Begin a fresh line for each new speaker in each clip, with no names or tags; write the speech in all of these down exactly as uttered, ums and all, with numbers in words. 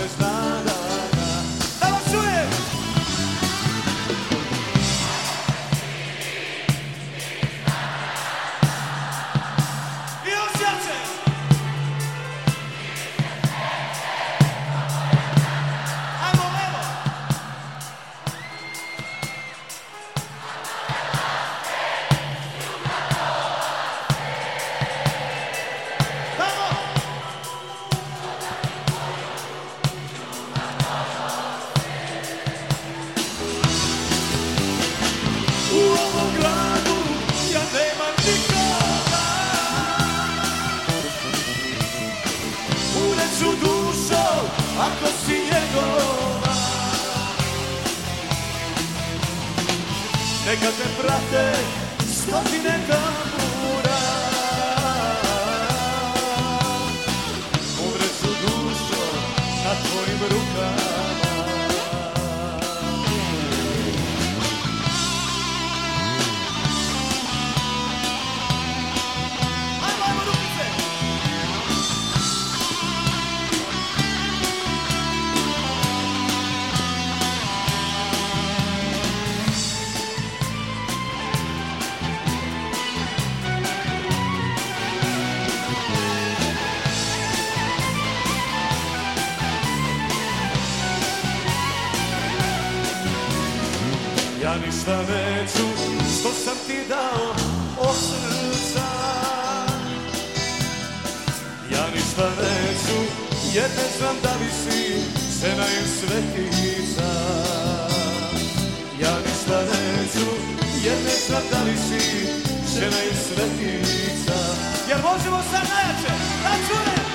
bez nada. Da vas čujem! I još jače! Ajmo levo! U ovom gradu ja nemam nikoga, uneću dušo ako si njegova. Neka te prate stotine tambura, umreću dušo na tvojim rukama. Ja ništa neću što sam ti dao od srca, ja ništa neću jer ne znam da li si žena i svetica. Ja ništa neću jer ne znam da li si žena i svetica. Jer možemo sad najjače, da čujem!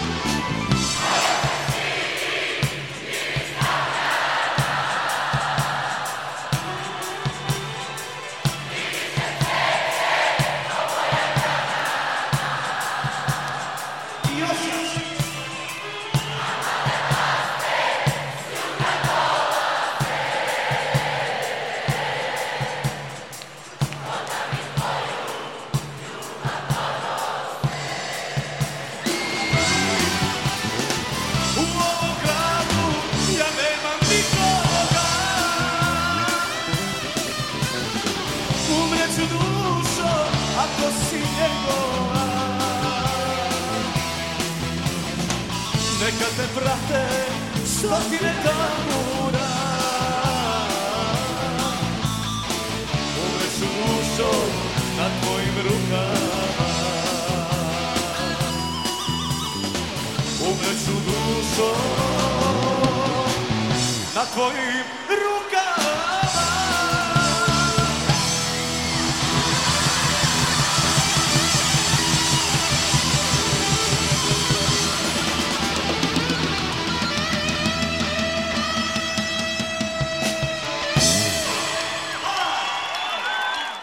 Umreću dušo ako si njegova, neka te prate stotine tambura, umreću dušo na tvojim rukama, umreću dušo na tvojim